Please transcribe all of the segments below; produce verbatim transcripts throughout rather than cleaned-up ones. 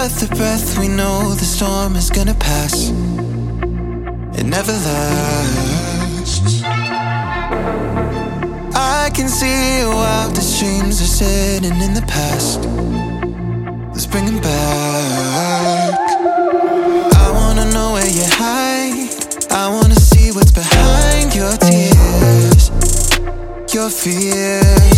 another breath, we know the storm is gonna pass. It never lasts. I can see wildest dreams are sitting in the past. Let's bring them back. I wanna know where you hide. I wanna see what's behind your tears, your fears.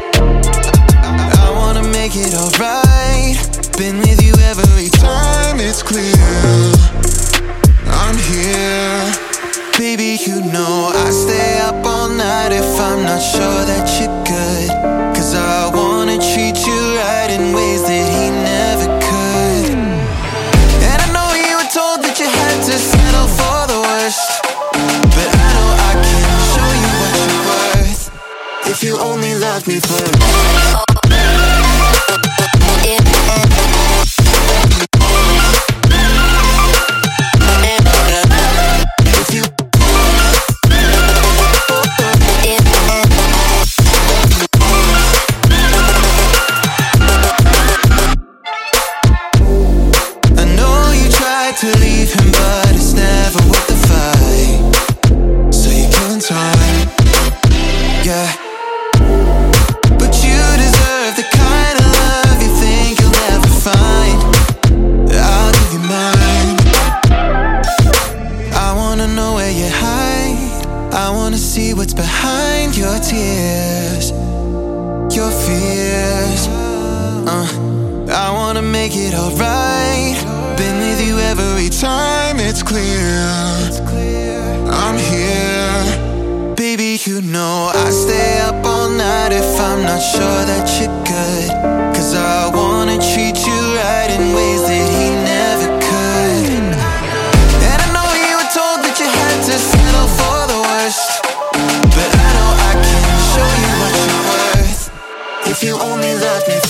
I wanna make it alright. Been with you every time, it's clear. I'm here. Baby, you know I stay up all night if I'm not sure that you're good. Cause I wanna treat you right in ways that he never could. And I know you were told that you had to settle for the worst, but I know I can show you what you're worth if you only love me first. To leave him, but it's never worth the fight. So you're killing time, yeah. But you deserve the kind of love you think you'll never find. I'll give you mine. I wanna know where you hide. I wanna see what's behind your tears, your fears. uh, I wanna make it alright. Been with you every time, it's clear. I'm here. Baby, you know I stay up all night if I'm not sure that you're good. Cause I wanna treat you right in ways that he never could. And I know you were told that you had to settle for the worst, but I know I can show you what you're worth if you only love me